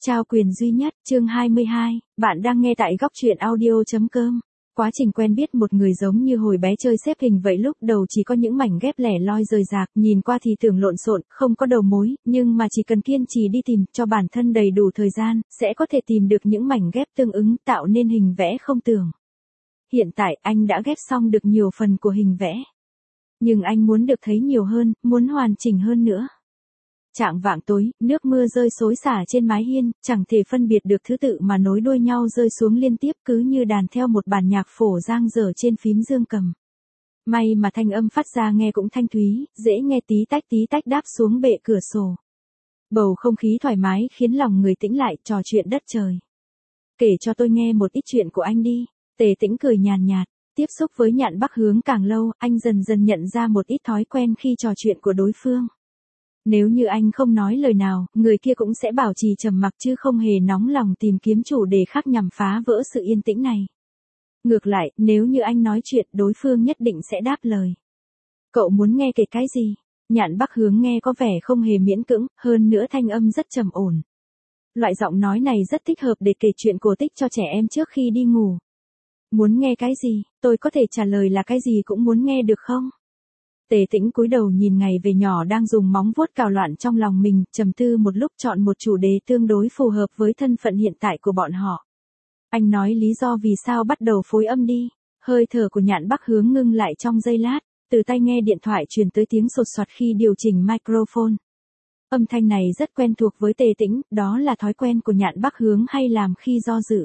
Trao quyền duy nhất, chương 22, bạn đang nghe tại góc truyện audio.com. Quá trình quen biết một người giống như hồi bé chơi xếp hình vậy, lúc đầu chỉ có những mảnh ghép lẻ loi rời rạc, nhìn qua thì tưởng lộn xộn, không có đầu mối, nhưng mà chỉ cần kiên trì đi tìm cho bản thân đầy đủ thời gian, sẽ có thể tìm được những mảnh ghép tương ứng, tạo nên hình vẽ không tưởng. Hiện tại anh đã ghép xong được nhiều phần của hình vẽ. Nhưng anh muốn được thấy nhiều hơn, muốn hoàn chỉnh hơn nữa. Chạng vạng tối, nước mưa rơi xối xả trên mái hiên, chẳng thể phân biệt được thứ tự mà nối đuôi nhau rơi xuống liên tiếp, cứ như đàn theo một bản nhạc phổ dang dở trên phím dương cầm. May mà thanh âm phát ra nghe cũng thanh thúy, dễ nghe, tí tách đáp xuống bệ cửa sổ. Bầu không khí thoải mái khiến lòng người tĩnh lại, trò chuyện đất trời. Kể cho tôi nghe một ít chuyện của anh đi. Tề Tĩnh cười nhàn nhạt. Tiếp xúc với Nhạn Bắc Hướng càng lâu, anh dần dần nhận ra một ít thói quen khi trò chuyện của đối phương. Nếu như anh không nói lời nào, người kia cũng sẽ bảo trì trầm mặc chứ không hề nóng lòng tìm kiếm chủ đề khác nhằm phá vỡ sự yên tĩnh này. Ngược lại, nếu như anh nói chuyện, đối phương nhất định sẽ đáp lời. Cậu muốn nghe kể cái gì? Nhạn Bắc Hướng nghe có vẻ không hề miễn cưỡng, hơn nữa thanh âm rất trầm ổn. Loại giọng nói này rất thích hợp để kể chuyện cổ tích cho trẻ em trước khi đi ngủ. Muốn nghe cái gì? Tôi có thể trả lời là cái gì cũng muốn nghe được không? Tề Tĩnh cúi đầu nhìn ngày về nhỏ đang dùng móng vuốt cào loạn trong lòng mình, trầm tư một lúc chọn một chủ đề tương đối phù hợp với thân phận hiện tại của bọn họ. Anh nói lý do vì sao bắt đầu phối âm đi. Hơi thở của Nhạn Bắc Hướng ngưng lại trong giây lát, từ tai nghe điện thoại truyền tới tiếng sột soạt khi điều chỉnh microphone. Âm thanh này rất quen thuộc với Tề Tĩnh, đó là thói quen của Nhạn Bắc Hướng hay làm khi do dự.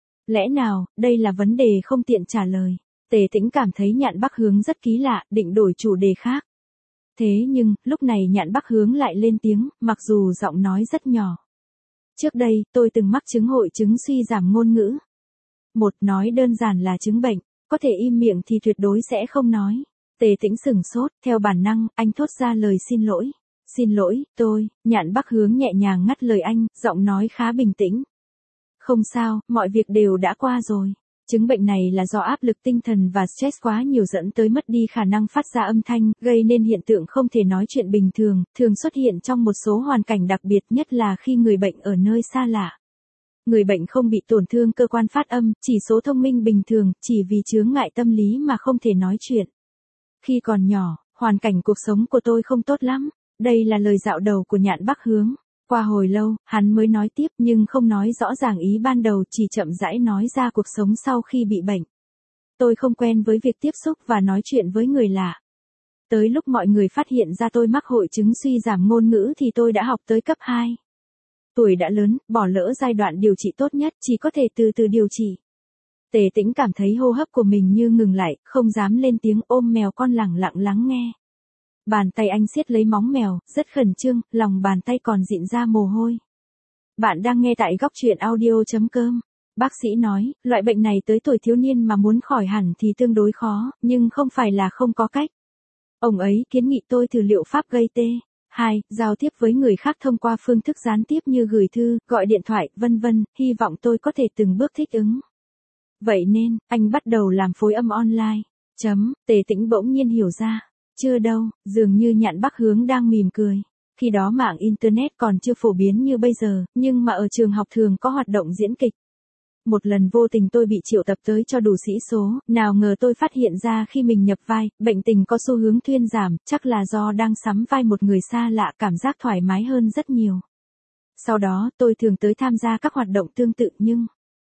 Lẽ nào, đây là vấn đề không tiện trả lời. Tề Tĩnh cảm thấy Nhạn Bắc Hướng rất kỳ lạ, định đổi chủ đề khác. Thế nhưng, lúc này Nhạn Bắc Hướng lại lên tiếng, mặc dù giọng nói rất nhỏ. Trước đây, tôi từng mắc chứng hội chứng suy giảm ngôn ngữ. Một, nói đơn giản là chứng bệnh, có thể im miệng thì tuyệt đối sẽ không nói. Tề Tĩnh sửng sốt, theo bản năng, anh thốt ra lời xin lỗi. Xin lỗi, Nhạn Bắc Hướng nhẹ nhàng ngắt lời anh, giọng nói khá bình tĩnh. Không sao, mọi việc đều đã qua rồi. Chứng bệnh này là do áp lực tinh thần và stress quá nhiều dẫn tới mất đi khả năng phát ra âm thanh, gây nên hiện tượng không thể nói chuyện bình thường, thường xuất hiện trong một số hoàn cảnh đặc biệt, nhất là khi người bệnh ở nơi xa lạ. Người bệnh không bị tổn thương cơ quan phát âm, chỉ số thông minh bình thường, chỉ vì chướng ngại tâm lý mà không thể nói chuyện. Khi còn nhỏ, hoàn cảnh cuộc sống của tôi không tốt lắm. Đây là lời dạo đầu của Nhạn Bắc Hướng. Qua hồi lâu, hắn mới nói tiếp nhưng không nói rõ ràng ý ban đầu, chỉ chậm rãi nói ra cuộc sống sau khi bị bệnh. Tôi không quen với việc tiếp xúc và nói chuyện với người lạ. Tới lúc mọi người phát hiện ra tôi mắc hội chứng suy giảm ngôn ngữ thì tôi đã học tới cấp 2. Tuổi đã lớn, bỏ lỡ giai đoạn điều trị tốt nhất, chỉ có thể từ từ điều trị. Tề Tĩnh cảm thấy hô hấp của mình như ngừng lại, không dám lên tiếng, ôm mèo con lẳng lặng lắng nghe. Bàn tay anh siết lấy móng mèo, rất khẩn trương, lòng bàn tay còn dịn ra mồ hôi. Bạn đang nghe tại góc truyện audio.com. Bác sĩ nói, loại bệnh này tới tuổi thiếu niên mà muốn khỏi hẳn thì tương đối khó, nhưng không phải là không có cách. Ông ấy kiến nghị tôi thử liệu pháp gây tê. 2. Giao tiếp với người khác thông qua phương thức gián tiếp như gửi thư, gọi điện thoại, vân vân, hy vọng tôi có thể từng bước thích ứng. Vậy nên, anh bắt đầu làm phối âm online. Tề Tĩnh bỗng nhiên hiểu ra. Chưa đâu, dường như Nhạn Bắc Hướng đang mỉm cười. Khi đó mạng Internet còn chưa phổ biến như bây giờ, nhưng mà ở trường học thường có hoạt động diễn kịch. Một lần vô tình tôi bị triệu tập tới cho đủ sĩ số, nào ngờ tôi phát hiện ra khi mình nhập vai, bệnh tình có xu hướng thuyên giảm, chắc là do đang sắm vai một người xa lạ, cảm giác thoải mái hơn rất nhiều. Sau đó, tôi thường tới tham gia các hoạt động tương tự nhưng...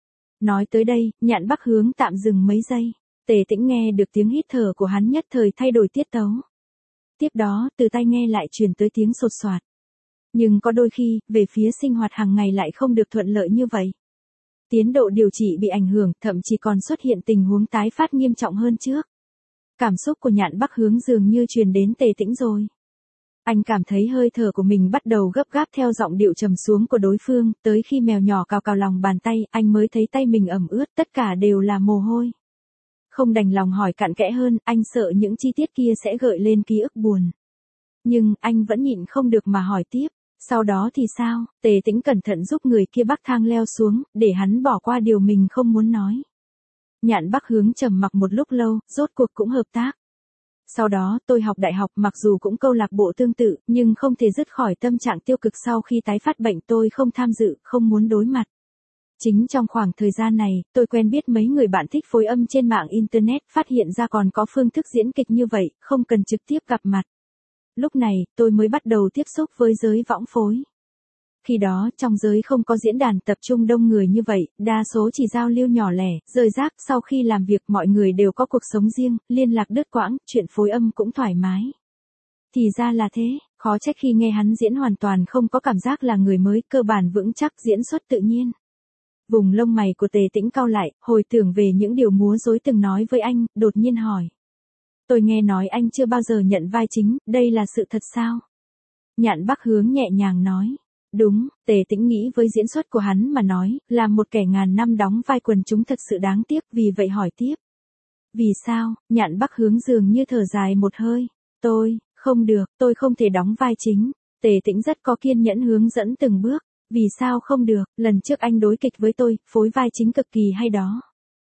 Nói tới đây, Nhạn Bắc Hướng tạm dừng mấy giây. Tề Tĩnh nghe được tiếng hít thở của hắn nhất thời thay đổi tiết tấu. Tiếp đó, từ tai nghe lại truyền tới tiếng sột soạt. Nhưng có đôi khi, về phía sinh hoạt hàng ngày lại không được thuận lợi như vậy. Tiến độ điều trị bị ảnh hưởng, thậm chí còn xuất hiện tình huống tái phát nghiêm trọng hơn trước. Cảm xúc của Nhạn Bắc Hướng dường như truyền đến Tề Tĩnh rồi. Anh cảm thấy hơi thở của mình bắt đầu gấp gáp theo giọng điệu trầm xuống của đối phương, tới khi mèo nhỏ cào lòng bàn tay, anh mới thấy tay mình ẩm ướt, tất cả đều là mồ hôi. Không đành lòng hỏi cặn kẽ hơn, anh sợ những chi tiết kia sẽ gợi lên ký ức buồn. Nhưng, anh vẫn nhịn không được mà hỏi tiếp. Sau đó thì sao? Tề Tĩnh cẩn thận giúp người kia bắc thang leo xuống, để hắn bỏ qua điều mình không muốn nói. Nhạn Bắc Hướng trầm mặc một lúc lâu, rốt cuộc cũng hợp tác. Sau đó, tôi học đại học mặc dù cũng câu lạc bộ tương tự, nhưng không thể dứt khỏi tâm trạng tiêu cực sau khi tái phát bệnh tôi không tham dự, không muốn đối mặt. Chính trong khoảng thời gian này, tôi quen biết mấy người bạn thích phối âm trên mạng Internet, phát hiện ra còn có phương thức diễn kịch như vậy, không cần trực tiếp gặp mặt. Lúc này, tôi mới bắt đầu tiếp xúc với giới võng phối. Khi đó, trong giới không có diễn đàn tập trung đông người như vậy, đa số chỉ giao lưu nhỏ lẻ, rời rác, sau khi làm việc mọi người đều có cuộc sống riêng, liên lạc đứt quãng, chuyện phối âm cũng thoải mái. Thì ra là thế, khó trách khi nghe hắn diễn hoàn toàn không có cảm giác là người mới, cơ bản vững chắc, diễn xuất tự nhiên. Vùng lông mày của Tề Tĩnh cau lại, hồi tưởng về những điều múa rối từng nói với anh, đột nhiên hỏi. Tôi nghe nói anh chưa bao giờ nhận vai chính, đây là sự thật sao? Nhạn Bắc Hướng nhẹ nhàng nói. Đúng, Tề Tĩnh nghĩ với diễn xuất của hắn mà nói, là một kẻ ngàn năm đóng vai quần chúng thật sự đáng tiếc, vì vậy hỏi tiếp. Vì sao? Nhạn Bắc Hướng dường như thở dài một hơi. Không được, tôi không thể đóng vai chính. Tề Tĩnh rất có kiên nhẫn hướng dẫn từng bước. Vì sao không được, lần trước anh đối kịch với tôi, phối vai chính cực kỳ hay đó.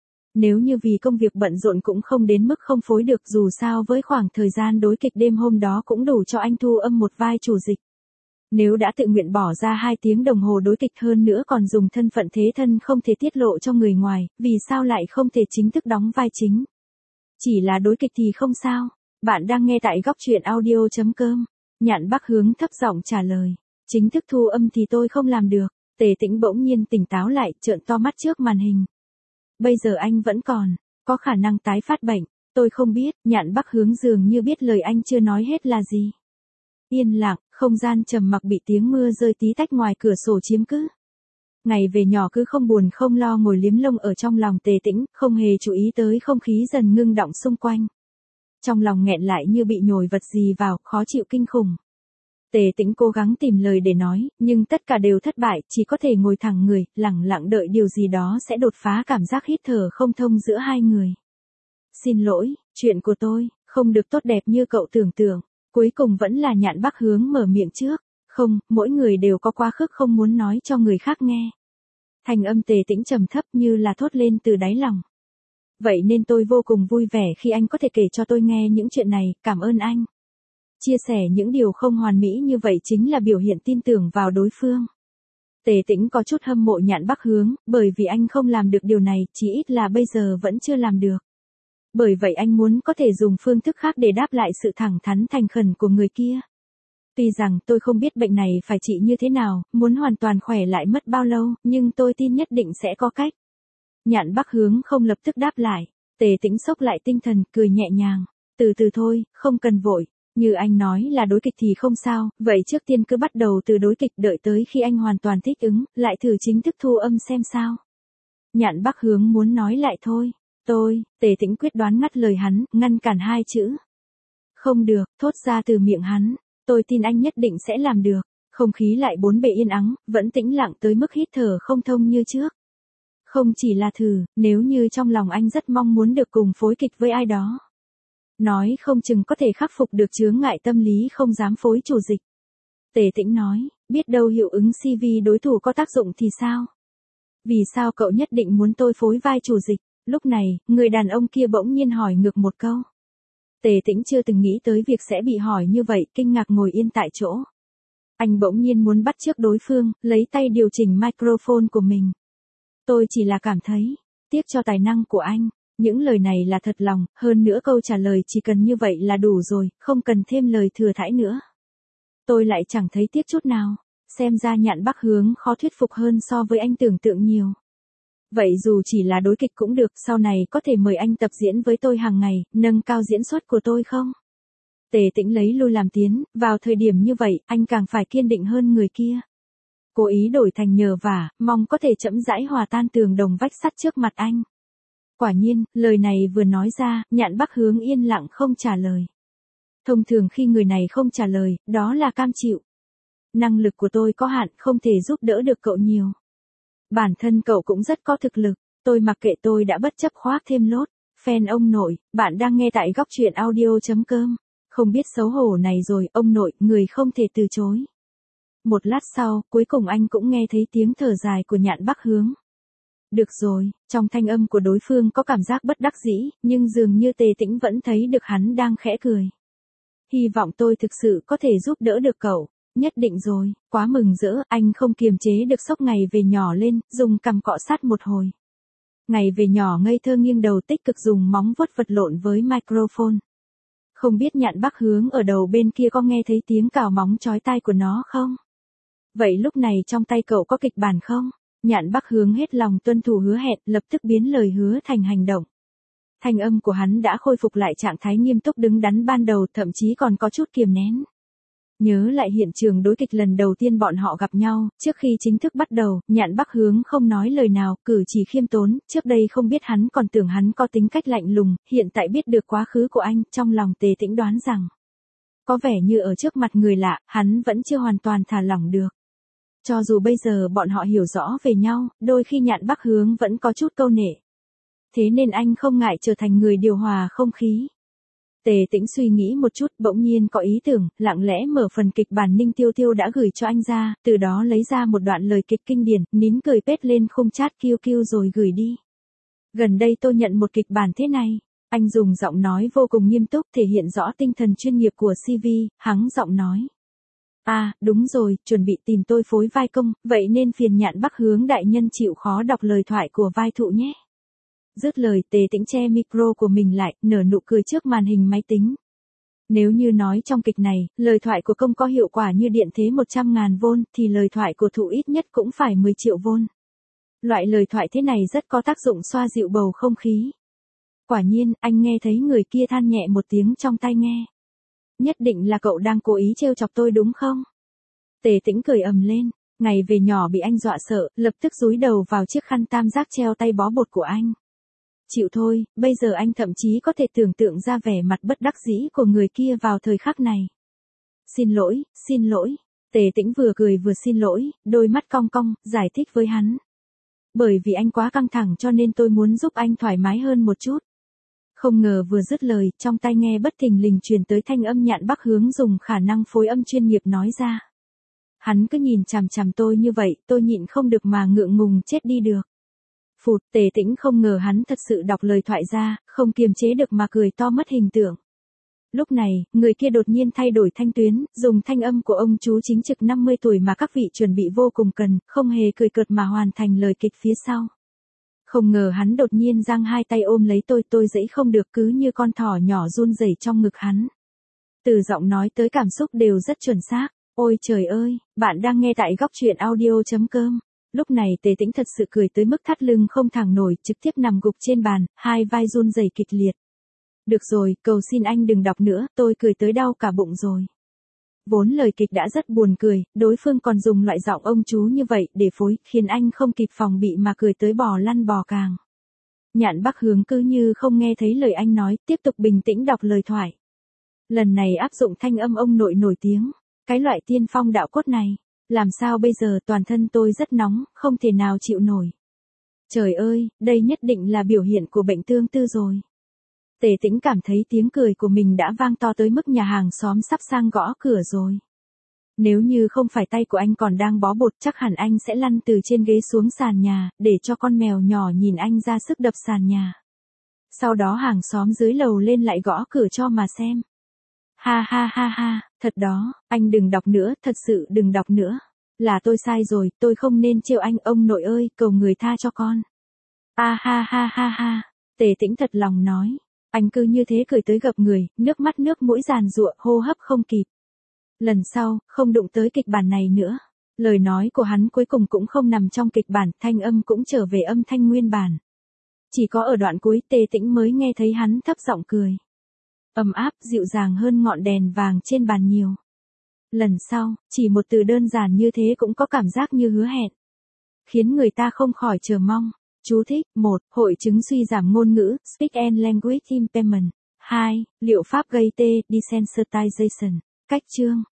Nếu như vì công việc bận rộn cũng không đến mức không phối được, dù sao với khoảng thời gian đối kịch đêm hôm đó cũng đủ cho anh thu âm một vai chủ dịch. Nếu đã tự nguyện bỏ ra 2 tiếng đồng hồ đối kịch hơn nữa còn dùng thân phận thế thân không thể tiết lộ cho người ngoài, vì sao lại không thể chính thức đóng vai chính? Chỉ là đối kịch thì không sao. Bạn đang nghe tại góc truyện audio.com. Nhạn Bắc Hướng thấp giọng trả lời. Chính thức thu âm thì tôi không làm được. Tề Tĩnh bỗng nhiên tỉnh táo lại, trợn to mắt trước màn hình. Bây giờ anh vẫn còn có khả năng tái phát bệnh. Tôi không biết. Nhạn Bắc Hướng dường như biết lời anh chưa nói hết là gì. Yên lặng, không gian trầm mặc bị tiếng mưa rơi tí tách ngoài cửa sổ chiếm cứ. Ngày về nhỏ cứ không buồn không lo ngồi liếm lông ở trong lòng Tề Tĩnh, không hề chú ý tới không khí dần ngưng đọng xung quanh. Trong lòng nghẹn lại như bị nhồi vật gì vào, khó chịu kinh khủng. Tề Tĩnh cố gắng tìm lời để nói, nhưng tất cả đều thất bại, chỉ có thể ngồi thẳng người, lẳng lặng đợi điều gì đó sẽ đột phá cảm giác hít thở không thông giữa hai người. Xin lỗi, chuyện của tôi không được tốt đẹp như cậu tưởng tượng. Cuối cùng vẫn là Nhạn Bắc Hướng mở miệng trước. Không, mỗi người đều có quá khứ không muốn nói cho người khác nghe. Thanh âm Tề Tĩnh trầm thấp như là thốt lên từ đáy lòng. Vậy nên tôi vô cùng vui vẻ khi anh có thể kể cho tôi nghe những chuyện này, cảm ơn anh. Chia sẻ những điều không hoàn mỹ như vậy chính là biểu hiện tin tưởng vào đối phương. Tề Tĩnh có chút hâm mộ Nhạn Bắc Hướng, bởi vì anh không làm được điều này, chỉ ít là bây giờ vẫn chưa làm được. Bởi vậy anh muốn có thể dùng phương thức khác để đáp lại sự thẳng thắn thành khẩn của người kia. Tuy rằng tôi không biết bệnh này phải trị như thế nào, muốn hoàn toàn khỏe lại mất bao lâu, nhưng tôi tin nhất định sẽ có cách. Nhạn Bắc Hướng không lập tức đáp lại. Tề Tĩnh xốc lại tinh thần, cười nhẹ nhàng. Từ từ thôi, không cần vội. Như anh nói là đối kịch thì không sao, vậy trước tiên cứ bắt đầu từ đối kịch, đợi tới khi anh hoàn toàn thích ứng, lại thử chính thức thu âm xem sao. Nhạn Bắc Hướng muốn nói lại thôi. Tề Tĩnh quyết đoán ngắt lời hắn, ngăn cản hai chữ. Không được, thốt ra từ miệng hắn. Tôi tin anh nhất định sẽ làm được. Không khí lại bốn bề yên ắng, vẫn tĩnh lặng tới mức hít thở không thông như trước. Không chỉ là thử, nếu như trong lòng anh rất mong muốn được cùng phối kịch với ai đó. Nói không chừng có thể khắc phục được chướng ngại tâm lý không dám phối chủ dịch. Tề Tĩnh nói, biết đâu hiệu ứng CV đối thủ có tác dụng thì sao? Vì sao cậu nhất định muốn tôi phối vai chủ dịch? Lúc này, người đàn ông kia bỗng nhiên hỏi ngược một câu. Tề Tĩnh chưa từng nghĩ tới việc sẽ bị hỏi như vậy, kinh ngạc ngồi yên tại chỗ. Anh bỗng nhiên muốn bắt chước đối phương, lấy tay điều chỉnh microphone của mình. Tôi chỉ là cảm thấy, tiếc cho tài năng của anh. Những lời này là thật lòng, hơn nữa câu trả lời chỉ cần như vậy là đủ rồi, không cần thêm lời thừa thãi nữa. Tôi lại chẳng thấy tiếc chút nào. Xem ra Nhạn Bắc Hướng khó thuyết phục hơn so với anh tưởng tượng nhiều. Vậy dù chỉ là đối kịch cũng được, sau này có thể mời anh tập diễn với tôi hàng ngày, nâng cao diễn xuất của tôi không? Tề Tĩnh lấy lui làm tiến, vào thời điểm như vậy, anh càng phải kiên định hơn người kia. Cố ý đổi thành nhờ vả, mong có thể chậm rãi hòa tan tường đồng vách sắt trước mặt anh. Quả nhiên, lời này vừa nói ra, Nhạn Bắc Hướng yên lặng không trả lời. Thông thường khi người này không trả lời, đó là cam chịu. Năng lực của tôi có hạn, không thể giúp đỡ được cậu nhiều. Bản thân cậu cũng rất có thực lực, tôi mặc kệ, tôi đã bất chấp khoác thêm lốt. Fan ông nội, bạn đang nghe tại góc truyện audio.com. Không biết xấu hổ này rồi, ông nội, người không thể từ chối. Một lát sau, cuối cùng anh cũng nghe thấy tiếng thở dài của Nhạn Bắc Hướng. Được rồi, trong thanh âm của đối phương có cảm giác bất đắc dĩ, nhưng dường như Tề Tĩnh vẫn thấy được hắn đang khẽ cười. Hy vọng tôi thực sự có thể giúp đỡ được cậu. Nhất định rồi, quá mừng rỡ, anh không kiềm chế được sốc ngày về nhỏ lên, dùng cằm cọ sát một hồi. Ngày về nhỏ ngây thơ nghiêng đầu tích cực dùng móng vuốt vật lộn với microphone. Không biết Nhạn Bắc Hướng ở đầu bên kia có nghe thấy tiếng cào móng chói tai của nó không? Vậy lúc này trong tay cậu có kịch bản không? Nhạn Bắc Hướng hết lòng tuân thủ hứa hẹn, lập tức biến lời hứa thành hành động. Thanh âm của hắn đã khôi phục lại trạng thái nghiêm túc đứng đắn ban đầu, thậm chí còn có chút kiềm nén. Nhớ lại hiện trường đối kịch lần đầu tiên bọn họ gặp nhau, trước khi chính thức bắt đầu, Nhạn Bắc Hướng không nói lời nào, cử chỉ khiêm tốn, trước đây không biết hắn còn tưởng hắn có tính cách lạnh lùng, hiện tại biết được quá khứ của anh, trong lòng Tề Tĩnh đoán rằng. Có vẻ như ở trước mặt người lạ, hắn vẫn chưa hoàn toàn thả lỏng được. Cho dù bây giờ bọn họ hiểu rõ về nhau, đôi khi Nhạn Bắc Hướng vẫn có chút câu nệ. Thế nên anh không ngại trở thành người điều hòa không khí. Tề Tĩnh suy nghĩ một chút, bỗng nhiên có ý tưởng, lặng lẽ mở phần kịch bản Ninh Tiêu Tiêu đã gửi cho anh ra, từ đó lấy ra một đoạn lời kịch kinh điển, nín cười pết lên khung chat QQ rồi gửi đi. Gần đây tôi nhận một kịch bản thế này. Anh dùng giọng nói vô cùng nghiêm túc thể hiện rõ tinh thần chuyên nghiệp của CV, hắng giọng nói. À, đúng rồi, chuẩn bị tìm tôi phối vai công, vậy nên phiền Nhạn Bắc Hướng đại nhân chịu khó đọc lời thoại của vai thụ nhé. Dứt lời Tề Tĩnh che micro của mình lại, nở nụ cười trước màn hình máy tính. Nếu như nói trong kịch này, lời thoại của công có hiệu quả như điện thế 100.000 V, thì lời thoại của thụ ít nhất cũng phải 10 triệu V. Loại lời thoại thế này rất có tác dụng xoa dịu bầu không khí. Quả nhiên, anh nghe thấy người kia than nhẹ một tiếng trong tai nghe. Nhất định là cậu đang cố ý trêu chọc tôi đúng không? Tề Tĩnh cười ầm lên, ngày về nhỏ bị anh dọa sợ, lập tức dúi đầu vào chiếc khăn tam giác treo tay bó bột của anh. Chịu thôi, bây giờ anh thậm chí có thể tưởng tượng ra vẻ mặt bất đắc dĩ của người kia vào thời khắc này. Xin lỗi, Tề Tĩnh vừa cười vừa xin lỗi, đôi mắt cong cong, giải thích với hắn. Bởi vì anh quá căng thẳng cho nên tôi muốn giúp anh thoải mái hơn một chút. Không ngờ vừa dứt lời, trong tai nghe bất thình lình truyền tới thanh âm Nhạn Bắc Hướng dùng khả năng phối âm chuyên nghiệp nói ra. Hắn cứ nhìn chằm chằm tôi như vậy, tôi nhịn không được mà ngượng ngùng chết đi được. Phụt, Tề Tĩnh không ngờ hắn thật sự đọc lời thoại ra, không kiềm chế được mà cười to mất hình tượng. Lúc này, người kia đột nhiên thay đổi thanh tuyến, dùng thanh âm của ông chú chính trực 50 tuổi mà các vị chuẩn bị vô cùng cần, không hề cười cợt mà hoàn thành lời kịch phía sau. Không ngờ hắn đột nhiên giang hai tay ôm lấy tôi dẫy không được, cứ như con thỏ nhỏ run rẩy trong ngực hắn. Từ giọng nói tới cảm xúc đều rất chuẩn xác. Ôi trời ơi, bạn đang nghe tại góc truyện audio.com. Lúc này Tề Tĩnh thật sự cười tới mức thắt lưng không thẳng nổi, trực tiếp nằm gục trên bàn, hai vai run rẩy kịch liệt. Được rồi, cầu xin anh đừng đọc nữa, tôi cười tới đau cả bụng rồi. Vốn lời kịch đã rất buồn cười, đối phương còn dùng loại giọng ông chú như vậy để phối, khiến anh không kịp phòng bị mà cười tới bò lăn bò càng. Nhạn Bắc Hướng cứ như không nghe thấy lời anh nói, tiếp tục bình tĩnh đọc lời thoại. Lần này áp dụng thanh âm ông nội nổi tiếng, cái loại tiên phong đạo cốt này. Làm sao bây giờ, toàn thân tôi rất nóng, không thể nào chịu nổi. Trời ơi, đây nhất định là biểu hiện của bệnh tương tư rồi. Tề Tĩnh cảm thấy tiếng cười của mình đã vang to tới mức nhà hàng xóm sắp sang gõ cửa rồi. Nếu như không phải tay của anh còn đang bó bột chắc hẳn anh sẽ lăn từ trên ghế xuống sàn nhà, để cho con mèo nhỏ nhìn anh ra sức đập sàn nhà. Sau đó hàng xóm dưới lầu lên lại gõ cửa cho mà xem. Ha ha ha ha, thật đó, anh đừng đọc nữa, thật sự đừng đọc nữa. Là tôi sai rồi, tôi không nên trêu anh, ông nội ơi, cầu người tha cho con. Ha ha ha ha ha, Tề Tĩnh thật lòng nói. Anh cứ như thế cười tới gập người, nước mắt nước mũi giàn giụa, hô hấp không kịp. Lần sau, không đụng tới kịch bản này nữa. Lời nói của hắn cuối cùng cũng không nằm trong kịch bản, thanh âm cũng trở về âm thanh nguyên bản. Chỉ có ở đoạn cuối Tề Tĩnh mới nghe thấy hắn thấp giọng cười. Ấm áp, dịu dàng hơn ngọn đèn vàng trên bàn nhiều. Lần sau, chỉ một từ đơn giản như thế cũng có cảm giác như hứa hẹn. Khiến người ta không khỏi chờ mong. Chú thích: 1. Hội chứng suy giảm ngôn ngữ, Speech and Language Impairment. 2. Liệu pháp gây tê, Desensitization. Cách chương.